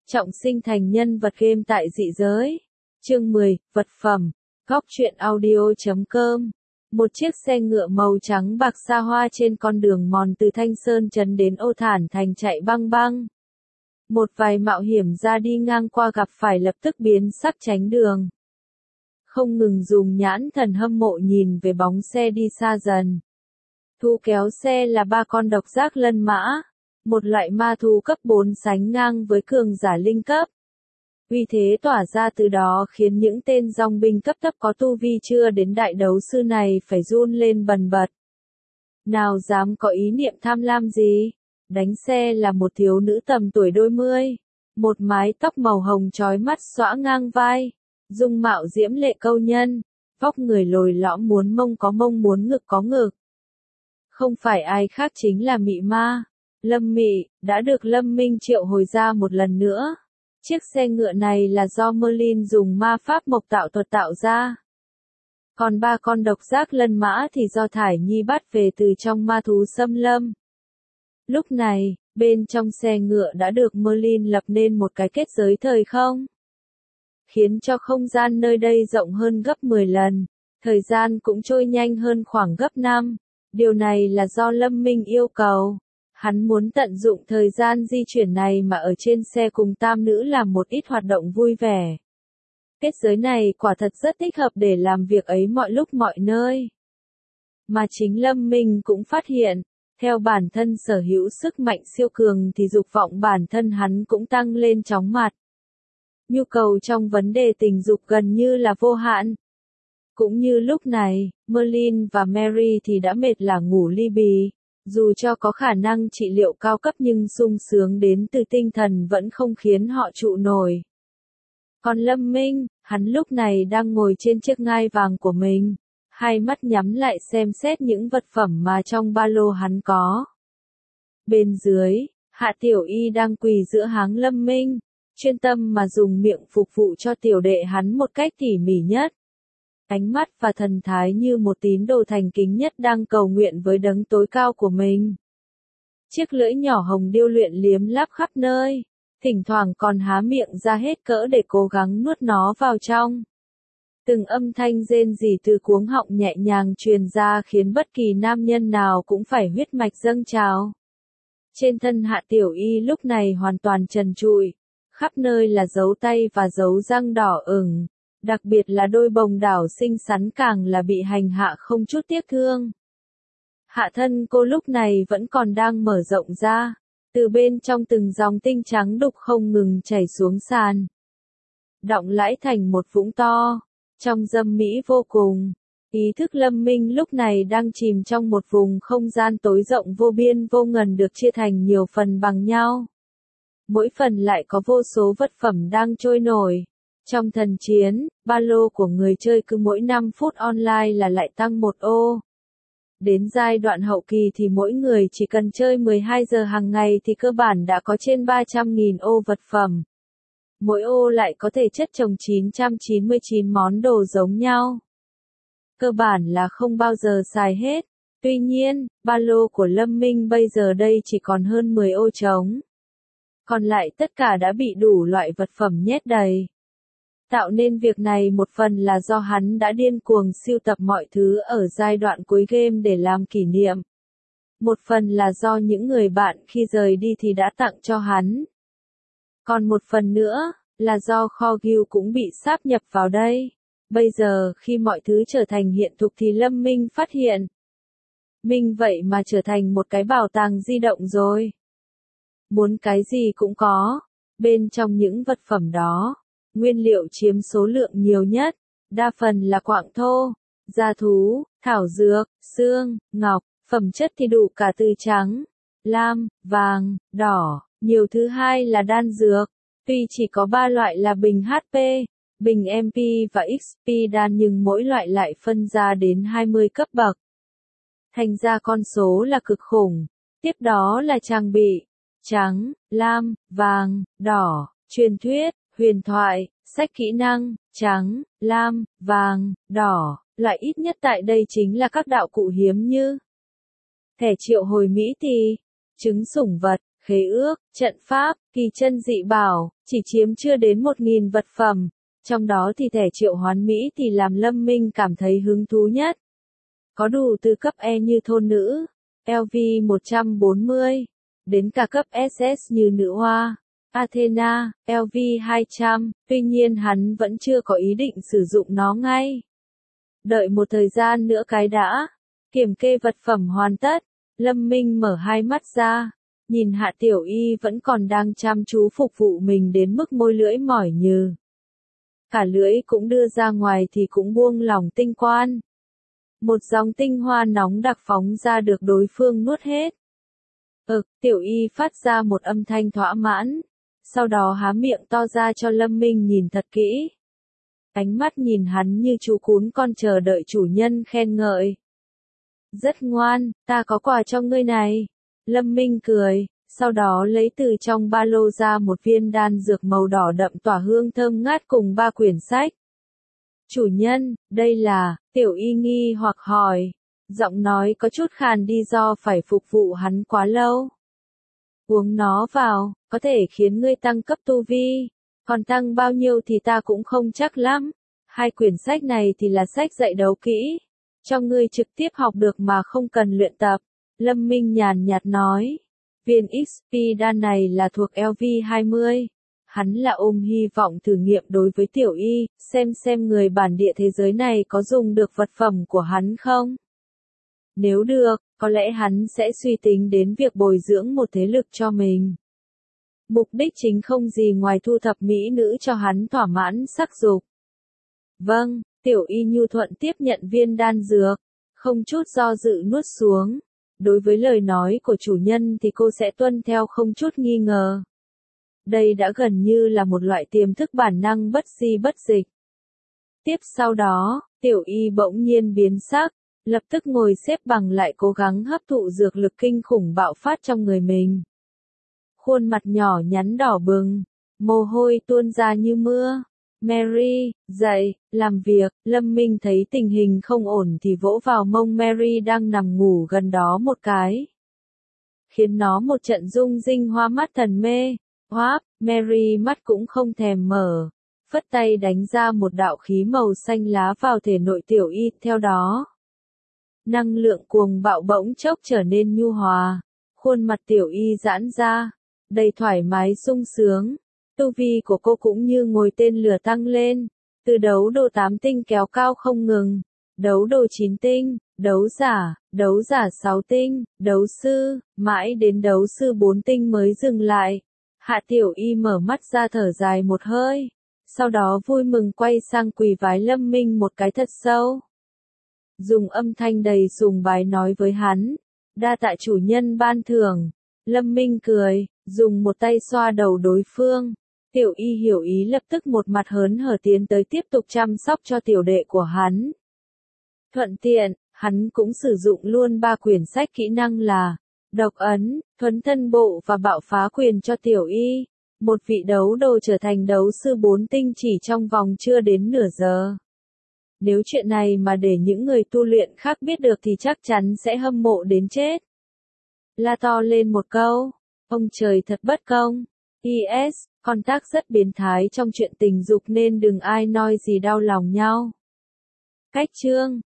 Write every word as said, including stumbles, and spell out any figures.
Trọng sinh thành nhân vật game tại dị giới. Chương mười, vật phẩm. Góc truyện audio chấm com. Một chiếc xe ngựa màu trắng bạc xa hoa trên con đường mòn từ Thanh Sơn Trấn đến Ô Thản Thành chạy băng băng. Một vài mạo hiểm ra đi ngang qua gặp phải lập tức biến sắc tránh đường. Không ngừng dùng nhãn thần hâm mộ nhìn về bóng xe đi xa dần. Thú kéo xe là ba con độc giác lân mã, một loại ma thú cấp bốn sánh ngang với cường giả linh cấp. Uy thế tỏa ra từ đó khiến những tên dòng binh cấp thấp có tu vi chưa đến đại đấu sư này phải run lên bần bật. Nào dám có ý niệm tham lam gì? Đánh xe là một thiếu nữ tầm tuổi đôi mươi, một mái tóc màu hồng chói mắt xõa ngang vai, dung mạo diễm lệ câu nhân, vóc người lồi lõm muốn mông có mông muốn ngực có ngực. Không phải ai khác chính là Mị Ma, Lâm Mị, đã được Lâm Minh triệu hồi ra một lần nữa. Chiếc xe ngựa này là do Merlin dùng ma pháp mộc tạo thuật tạo ra. Còn ba con độc giác lân mã thì do Thải Nhi bắt về từ trong ma thú xâm lâm. Lúc này, bên trong xe ngựa đã được Merlin lập nên một cái kết giới thời không, khiến cho không gian nơi đây rộng hơn gấp mười lần, thời gian cũng trôi nhanh hơn khoảng gấp năm. Điều này là do Lâm Minh yêu cầu. Hắn muốn tận dụng thời gian di chuyển này mà ở trên xe cùng tam nữ làm một ít hoạt động vui vẻ. Kết giới này quả thật rất thích hợp để làm việc ấy mọi lúc mọi nơi. Mà chính Lâm Minh cũng phát hiện, theo bản thân sở hữu sức mạnh siêu cường thì dục vọng bản thân hắn cũng tăng lên chóng mặt. Nhu cầu trong vấn đề tình dục gần như là vô hạn. Cũng như lúc này, Merlin và Mary thì đã mệt là ngủ li bì. Dù cho có khả năng trị liệu cao cấp nhưng sung sướng đến từ tinh thần vẫn không khiến họ trụ nổi. Còn Lâm Minh, hắn lúc này đang ngồi trên chiếc ngai vàng của mình, hai mắt nhắm lại xem xét những vật phẩm mà trong ba lô hắn có. Bên dưới, Hạ Tiểu Y đang quỳ giữa háng Lâm Minh, chuyên tâm mà dùng miệng phục vụ cho tiểu đệ hắn một cách tỉ mỉ nhất. Ánh mắt và thần thái như một tín đồ thành kính nhất đang cầu nguyện với đấng tối cao của mình. Chiếc lưỡi nhỏ hồng điêu luyện liếm láp khắp nơi, thỉnh thoảng còn há miệng ra hết cỡ để cố gắng nuốt nó vào trong. Từng âm thanh rên rỉ từ cuống họng nhẹ nhàng truyền ra khiến bất kỳ nam nhân nào cũng phải huyết mạch dâng trào. Trên thân Hạ Tiểu Y lúc này hoàn toàn trần trụi, khắp nơi là dấu tay và dấu răng đỏ ửng. Đặc biệt là đôi bồng đảo xinh xắn càng là bị hành hạ không chút tiếc thương. Hạ thân cô lúc này vẫn còn đang mở rộng ra, từ bên trong từng dòng tinh trắng đục không ngừng chảy xuống sàn, đọng lãi thành một vũng to, trong dâm mỹ vô cùng. Ý thức Lâm Minh lúc này đang chìm trong một vùng không gian tối rộng vô biên vô ngần được chia thành nhiều phần bằng nhau. Mỗi phần lại có vô số vật phẩm đang trôi nổi. Trong thần chiến, ba lô của người chơi cứ mỗi năm phút online là lại tăng một ô. Đến giai đoạn hậu kỳ thì mỗi người chỉ cần chơi mười hai giờ hàng ngày thì cơ bản đã có trên ba trăm nghìn ô vật phẩm. Mỗi ô lại có thể chất chồng chín trăm chín mươi chín món đồ giống nhau. Cơ bản là không bao giờ xài hết. Tuy nhiên, ba lô của Lâm Minh bây giờ đây chỉ còn hơn mười ô trống. Còn lại tất cả đã bị đủ loại vật phẩm nhét đầy. Tạo nên việc này một phần là do hắn đã điên cuồng sưu tập mọi thứ ở giai đoạn cuối game để làm kỷ niệm. Một phần là do những người bạn khi rời đi thì đã tặng cho hắn. Còn một phần nữa, là do kho Gil cũng bị sáp nhập vào đây. Bây giờ khi mọi thứ trở thành hiện thực thì Lâm Minh phát hiện. Minh vậy mà trở thành một cái bảo tàng di động rồi. Muốn cái gì cũng có. Bên trong những vật phẩm đó, nguyên liệu chiếm số lượng nhiều nhất, đa phần là quặng thô, da thú, thảo dược, xương, ngọc, phẩm chất thì đủ cả từ trắng, lam, vàng, đỏ, nhiều thứ hai là đan dược, tuy chỉ có ba loại là bình hát pê, bình em pê và ích pê đan nhưng mỗi loại lại phân ra đến hai mươi cấp bậc. Thành ra con số là cực khủng. Tiếp đó là trang bị, trắng, lam, vàng, đỏ, truyền thuyết, huyền thoại, sách kỹ năng, trắng, lam, vàng, đỏ, loại ít nhất tại đây chính là các đạo cụ hiếm như thẻ triệu hồi Mỹ Tỳ, trứng sủng vật, khế ước, trận pháp, kỳ chân dị bảo, chỉ chiếm chưa đến một nghìn vật phẩm, trong đó thì thẻ triệu hoán Mỹ thì làm Lâm Minh cảm thấy hứng thú nhất. Có đủ từ cấp E như thôn nữ, L V một trăm bốn mươi, đến cả cấp S S như nữ hoa, Athena, L V hai trăm, tuy nhiên hắn vẫn chưa có ý định sử dụng nó ngay. Đợi một thời gian nữa cái đã, kiểm kê vật phẩm hoàn tất, Lâm Minh mở hai mắt ra, nhìn Hạ Tiểu Y vẫn còn đang chăm chú phục vụ mình đến mức môi lưỡi mỏi nhừ. Cả lưỡi cũng đưa ra ngoài thì cũng buông lỏng tinh quan. Một dòng tinh hoa nóng đặc phóng ra được đối phương nuốt hết. Ừ, Tiểu Y phát ra một âm thanh thỏa mãn, sau đó há miệng to ra cho Lâm Minh nhìn thật kỹ. Ánh mắt nhìn hắn như chú cún con chờ đợi chủ nhân khen ngợi. Rất ngoan, ta có quà cho ngươi này. Lâm Minh cười, sau đó lấy từ trong ba lô ra một viên đan dược màu đỏ đậm tỏa hương thơm ngát cùng ba quyển sách. Chủ nhân, đây là, Tiểu Y nghi hoặc hỏi. Giọng nói có chút khàn đi do phải phục vụ hắn quá lâu. Uống nó vào, có thể khiến ngươi tăng cấp tu vi. Còn tăng bao nhiêu thì ta cũng không chắc lắm. Hai quyển sách này thì là sách dạy đấu kỹ. Cho ngươi trực tiếp học được mà không cần luyện tập. Lâm Minh nhàn nhạt nói. Viên X P đan này là thuộc L V hai mươi. Hắn là ôm hy vọng thử nghiệm đối với Tiểu Y, xem xem người bản địa thế giới này có dùng được vật phẩm của hắn không. Nếu được, có lẽ hắn sẽ suy tính đến việc bồi dưỡng một thế lực cho mình. Mục đích chính không gì ngoài thu thập mỹ nữ cho hắn thỏa mãn sắc dục. Vâng, Tiểu Y nhu thuận tiếp nhận viên đan dược, không chút do dự nuốt xuống. Đối với lời nói của chủ nhân thì cô sẽ tuân theo không chút nghi ngờ. Đây đã gần như là một loại tiềm thức bản năng bất di bất dịch. Tiếp sau đó, Tiểu Y bỗng nhiên biến sắc, lập tức ngồi xếp bằng lại cố gắng hấp thụ dược lực kinh khủng bạo phát trong người mình. Khuôn mặt nhỏ nhắn đỏ bừng, mồ hôi tuôn ra như mưa. Mary, dậy, làm việc. Lâm Minh thấy tình hình không ổn thì vỗ vào mông Mary đang nằm ngủ gần đó một cái. Khiến nó một trận rung rinh hoa mắt thần mê. Hoáp, Mary mắt cũng không thèm mở. Phất tay đánh ra một đạo khí màu xanh lá vào thể nội Tiểu Y, theo đó. Năng lượng cuồng bạo bỗng chốc trở nên nhu hòa. Khuôn mặt Tiểu Y giãn ra, đầy thoải mái sung sướng. Tu vi của cô cũng như ngồi tên lửa tăng lên, từ đấu đồ tám tinh kéo cao không ngừng, đấu đồ chín tinh, đấu giả, đấu giả sáu tinh, đấu sư, mãi đến đấu sư bốn tinh mới dừng lại. Hạ Tiểu Y mở mắt ra thở dài một hơi, sau đó vui mừng quay sang quỳ vái Lâm Minh một cái thật sâu. Dùng âm thanh đầy sùng bái nói với hắn, đa tạ chủ nhân ban thưởng. Lâm Minh cười, dùng một tay xoa đầu đối phương. Tiểu Y hiểu ý lập tức một mặt hớn hở tiến tới tiếp tục chăm sóc cho tiểu đệ của hắn. Thuận tiện, hắn cũng sử dụng luôn ba quyển sách kỹ năng là Độc Ấn, Thuấn Thân Bộ và Bạo Phá Quyền cho Tiểu Y. Một vị đấu đồ trở thành đấu sư bốn tinh chỉ trong vòng chưa đến nửa giờ. Nếu chuyện này mà để những người tu luyện khác biết được thì chắc chắn sẽ hâm mộ đến chết. La to lên một câu, ông trời thật bất công. pê ét, con tác rất biến thái trong chuyện tình dục nên đừng ai nói gì đau lòng nhau. Cách chương